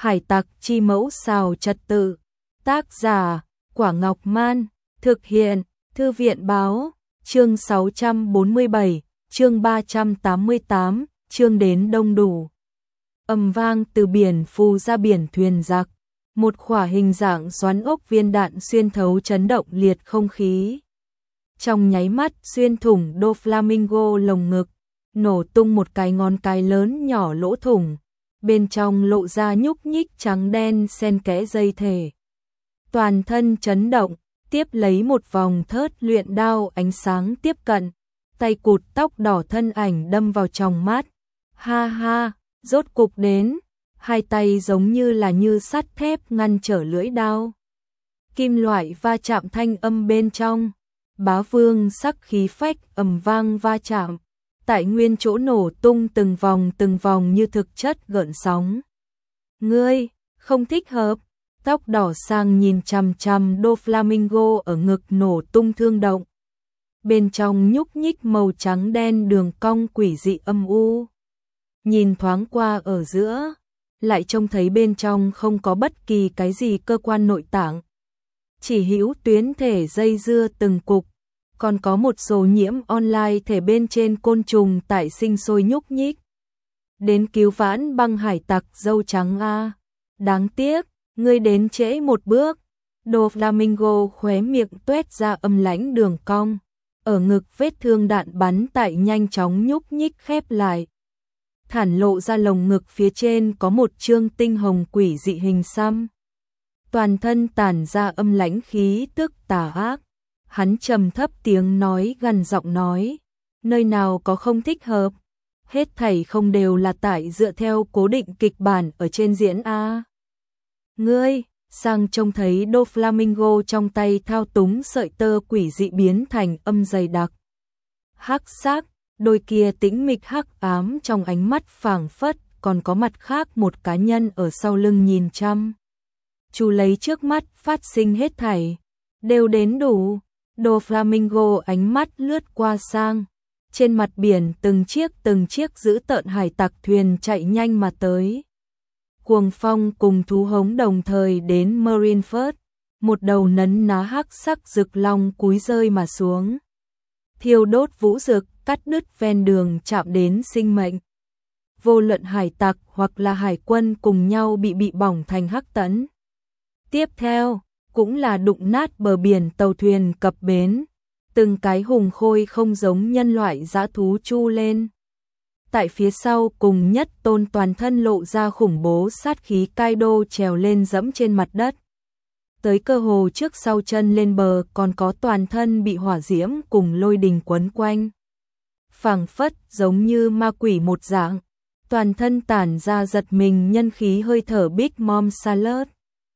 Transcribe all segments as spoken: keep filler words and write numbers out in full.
Hải tặc chi mẫu xào trật tự. Tác giả, Quả Ngọc Man. Thực hiện, Thư viện Báo. Chương sáu trăm bốn mươi bảy, chương ba trăm tám mươi tám, chương đến đông đủ. Ầm vang từ biển phù ra biển thuyền giặc. Một khỏa hình dạng xoắn ốc viên đạn xuyên thấu chấn động liệt không khí. Trong nháy mắt xuyên thủng Doflamingo lồng ngực, nổ tung một cái ngón cái lớn nhỏ lỗ thủng. Bên trong lộ ra nhúc nhích trắng đen xen kẽ dây thể. Toàn thân chấn động, tiếp lấy một vòng thớt luyện đao ánh sáng tiếp cận. Tay cụt tóc đỏ thân ảnh đâm vào trong mắt. Ha ha, rốt cục đến. Hai tay giống như là như sắt thép ngăn trở lưỡi đao. Kim loại va chạm thanh âm bên trong. Bá vương sắc khí phách ầm vang va chạm. Tại nguyên chỗ nổ tung từng vòng từng vòng như thực chất gợn sóng. Ngươi, không thích hợp. Tóc đỏ sang nhìn chằm chằm Doflamingo ở ngực nổ tung thương động. Bên trong nhúc nhích màu trắng đen đường cong quỷ dị âm u. Nhìn thoáng qua ở giữa, lại trông thấy bên trong không có bất kỳ cái gì cơ quan nội tạng. Chỉ hữu tuyến thể dây dưa từng cục, còn có một số nhiễm online thể bên trên côn trùng tại sinh sôi nhúc nhích. Đến cứu vãn băng hải tặc dâu trắng a. Đáng tiếc, ngươi đến trễ một bước. Doflamingo khóe miệng tuét ra âm lãnh đường cong. Ở ngực vết thương đạn bắn tại nhanh chóng nhúc nhích khép lại. Thản lộ ra lồng ngực phía trên có một trương tinh hồng quỷ dị hình xăm. Toàn thân tản ra âm lãnh khí tức tà ác. Hắn trầm thấp tiếng nói gần giọng nói. Nơi nào có không thích hợp. Hết thảy không đều là tại dựa theo cố định kịch bản ở trên diễn A. Ngươi, sang trông thấy Doflamingo trong tay thao túng sợi tơ quỷ dị biến thành âm dày đặc. Hắc sắc, đôi kia tĩnh mịch hắc ám trong ánh mắt phảng phất, còn có mặt khác một cá nhân ở sau lưng nhìn chăm. Chú lấy trước mắt phát sinh hết thảy, đều đến đủ. Doflamingo ánh mắt lướt qua sang. Trên mặt biển từng chiếc từng chiếc dữ tợn hải tặc thuyền chạy nhanh mà tới. Cuồng phong cùng thú hống đồng thời đến Marineford, một đầu nấn ná hắc sắc rực long cúi rơi mà xuống. Thiêu đốt vũ rực, cắt đứt ven đường chạm đến sinh mệnh. Vô luận hải tặc hoặc là hải quân cùng nhau bị bị bỏng thành hắc tẫn. Tiếp theo, cũng là đụng nát bờ biển tàu thuyền cập bến. Từng cái hùng khôi không giống nhân loại dã thú chu lên. Tại phía sau cùng nhất tôn toàn thân lộ ra khủng bố sát khí Kaido trèo lên dẫm trên mặt đất. Tới cơ hồ trước sau chân lên bờ còn có toàn thân bị hỏa diễm cùng lôi đình quấn quanh. Phảng phất giống như ma quỷ một dạng, toàn thân tản ra giật mình nhân khí hơi thở Big Mom Salad.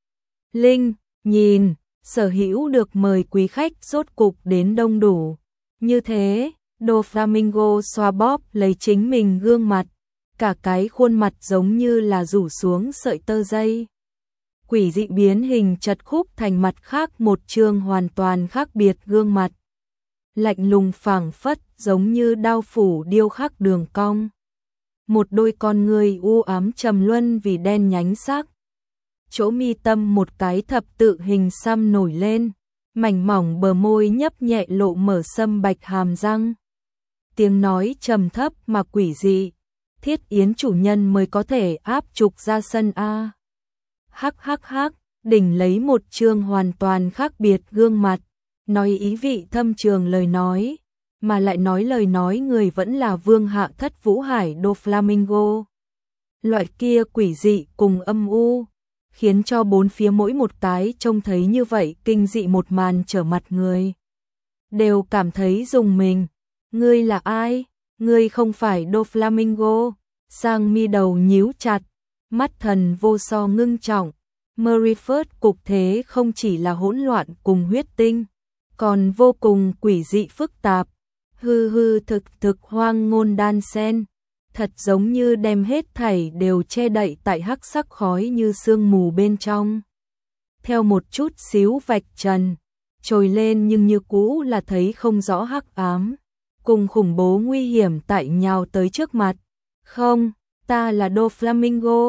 Linh, nhìn, sở hữu được mời quý khách rốt cục đến đông đủ. Như thế, Doflamingo xoa bóp lấy chính mình gương mặt, cả cái khuôn mặt giống như là rủ xuống sợi tơ dây. Quỷ dị biến hình chật khúc thành mặt khác một trương hoàn toàn khác biệt gương mặt. Lạnh lùng phảng phất giống như đao phủ điêu khắc đường cong. Một đôi con người u ám trầm luân vì đen nhánh sắc. Chỗ mi tâm một cái thập tự hình xăm nổi lên, mảnh mỏng bờ môi nhấp nhẹ lộ mở sâm bạch hàm răng. Tiếng nói trầm thấp mà quỷ dị, Thiết Yến chủ nhân mới có thể áp trục ra sân A. Hắc hắc hắc, đỉnh lấy một trương hoàn toàn khác biệt gương mặt, nói ý vị thâm trường lời nói, mà lại nói lời nói người vẫn là vương hạ thất vũ hải Doflamingo. Loại kia quỷ dị cùng âm u, khiến cho bốn phía mỗi một cái trông thấy như vậy kinh dị một màn trở mặt người. Đều cảm thấy rùng mình. Ngươi là ai? Ngươi không phải Doflamingo. Sang mi đầu nhíu chặt, mắt thần vô so ngưng trọng. Marineford cục thế không chỉ là hỗn loạn cùng huyết tinh, còn vô cùng quỷ dị phức tạp. Hư hư thực thực hoang ngôn đan sen, thật giống như đem hết thảy đều che đậy tại hắc sắc khói như sương mù bên trong. Theo một chút xíu vạch trần, trồi lên nhưng như cũ là thấy không rõ hắc ám, cùng khủng bố nguy hiểm tại nhào tới trước mặt. Không, ta là Doflamingo.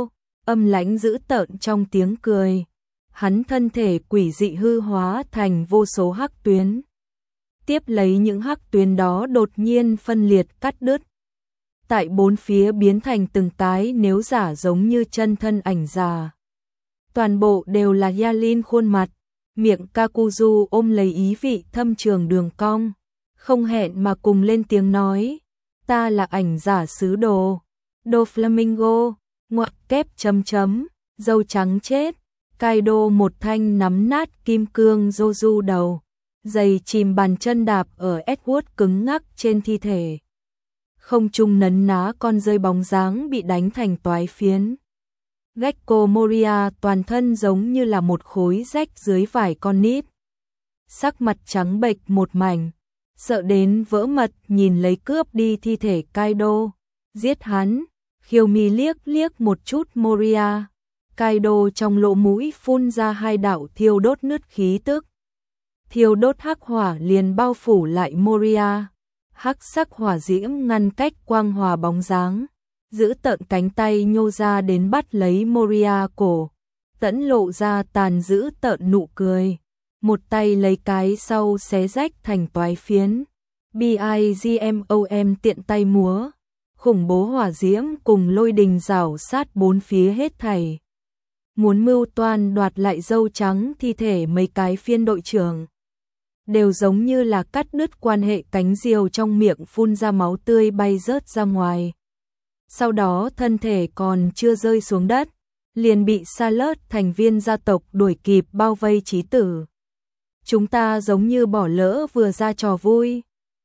âm lãnh dữ tợn trong tiếng cười. Hắn thân thể quỷ dị hư hóa thành vô số hắc tuyến. Tiếp lấy những hắc tuyến đó đột nhiên phân liệt cắt đứt. Tại bốn phía biến thành từng cái nếu giả giống như chân thân ảnh già. Toàn bộ đều là Yalin khuôn mặt, miệng Kakuzu ôm lấy ý vị thâm trường đường cong, không hẹn mà cùng lên tiếng nói, ta là ảnh giả sứ đồ, đồ Flamingo, ngoặc kép chấm chấm, dâu trắng chết, Kaido một thanh nắm nát kim cương Joju đầu, giày chìm bàn chân đạp ở Edward cứng ngắc trên thi thể. Không trung nấn ná con rơi bóng dáng bị đánh thành toái phiến. Gecko Moria toàn thân giống như là một khối rách dưới vải con nít. Sắc mặt trắng bệch một mảnh, sợ đến vỡ mật nhìn lấy cướp đi thi thể Kaido. Giết hắn, Khiêu Mi liếc liếc một chút Moria. Kaido trong lỗ mũi phun ra hai đạo thiêu đốt nứt khí tức. Thiêu đốt hắc hỏa liền bao phủ lại Moria. Hắc sắc hỏa diễm ngăn cách quang hòa bóng dáng, giữ tợn cánh tay nhô ra đến bắt lấy Moria cổ, tẫn lộ ra tàn giữ tợn nụ cười, một tay lấy cái sau xé rách thành toái phiến. Bigmom tiện tay múa, khủng bố hỏa diễm cùng lôi đình rảo sát bốn phía hết thảy. Muốn mưu toan đoạt lại dâu trắng thi thể mấy cái phiên đội trưởng. Đều giống như là cắt đứt quan hệ cánh diều trong miệng phun ra máu tươi bay rớt ra ngoài. Sau đó thân thể còn chưa rơi xuống đất, liền bị Salad thành viên gia tộc đuổi kịp bao vây chí tử. Chúng ta giống như bỏ lỡ vừa ra trò vui.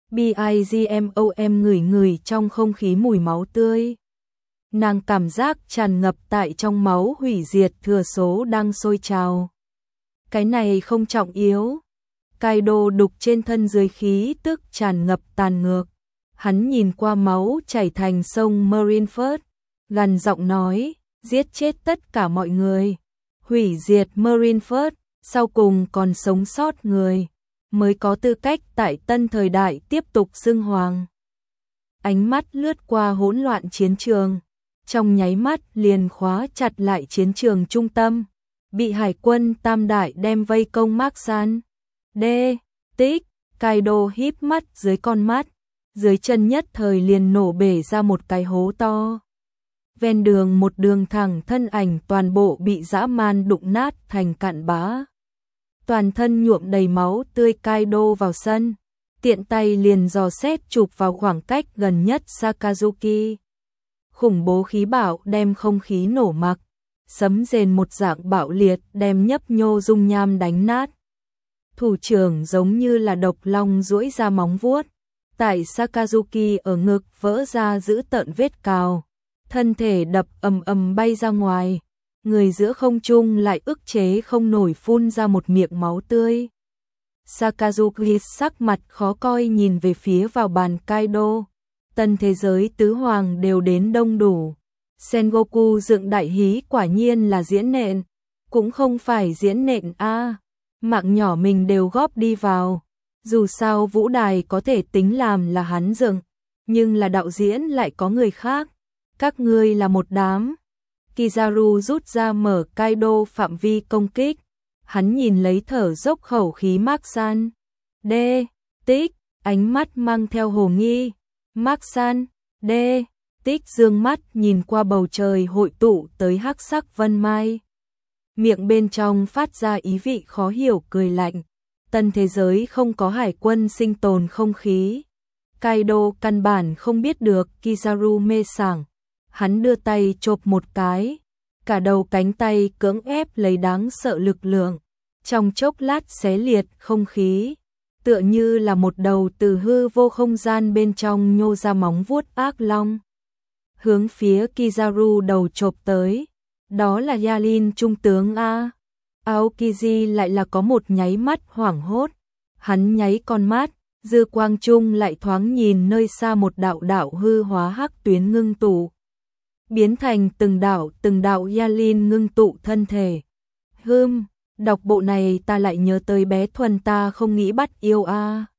Bigmom ngửi ngửi trong không khí mùi máu tươi. Nàng cảm giác tràn ngập tại trong máu hủy diệt thừa số đang sôi trào. Cái này không trọng yếu. Kaido đục trên thân dưới khí tức tràn ngập tàn ngược. Hắn nhìn qua máu chảy thành sông Marineford, gằn giọng nói, giết chết tất cả mọi người, hủy diệt Marineford, sau cùng còn sống sót người, mới có tư cách tại tân thời đại tiếp tục xưng hoàng. Ánh mắt lướt qua hỗn loạn chiến trường, trong nháy mắt liền khóa chặt lại chiến trường trung tâm, bị hải quân tam đại đem vây công Marksan. D. Tích, Kaido híp mắt dưới con mắt, dưới chân nhất thời liền nổ bể ra một cái hố to. Ven đường một đường thẳng thân ảnh toàn bộ bị dã man đụng nát thành cặn bã. Toàn thân nhuộm đầy máu tươi. Kaido vào sân, tiện tay liền dò xét chụp vào khoảng cách gần nhất Sakazuki. Khủng bố khí bạo đem không khí nổ mặc, sấm rền một dạng bạo liệt đem nhấp nhô dung nham đánh nát. Thủ trưởng giống như là độc long duỗi ra móng vuốt, tại Sakazuki ở ngực vỡ ra giữ tợn vết cào, thân thể đập ầm ầm bay ra ngoài, người giữa không trung lại ức chế không nổi phun ra một miệng máu tươi. Sakazuki sắc mặt khó coi nhìn về phía vào bàn Kaido, tân thế giới tứ hoàng đều đến đông đủ. Sengoku dựng đại hí quả nhiên là diễn nện, cũng không phải diễn nện a. Mạng nhỏ mình đều góp đi vào. Dù sao vũ đài có thể tính làm là hắn dựng, nhưng là đạo diễn lại có người khác. Các ngươi là một đám. Kizaru rút ra mở Kaido phạm vi công kích. Hắn nhìn lấy thở dốc khẩu khí Marksan. D. Tích, ánh mắt mang theo hồ nghi. Marksan. D. Tích dương mắt nhìn qua bầu trời hội tụ tới hắc sắc vân mai. Miệng bên trong phát ra ý vị khó hiểu cười lạnh. Tân thế giới không có hải quân sinh tồn không khí. Kaido căn bản không biết được Kizaru mê sảng. Hắn đưa tay chộp một cái, cả đầu cánh tay cưỡng ép lấy đáng sợ lực lượng, trong chốc lát xé liệt không khí, tựa như là một đầu từ hư vô không gian bên trong nhô ra móng vuốt ác long. Hướng phía Kizaru đầu chộp tới, đó là Yalin trung tướng a. Aokiji lại là có một nháy mắt hoảng hốt, hắn nháy con mắt, dư quang trung lại thoáng nhìn nơi xa một đạo đạo hư hóa hắc tuyến ngưng tụ, biến thành từng đạo từng đạo Yalin ngưng tụ thân thể. Hừm, đọc bộ này ta lại nhớ tới bé Thuần ta không nghĩ bắt yêu a.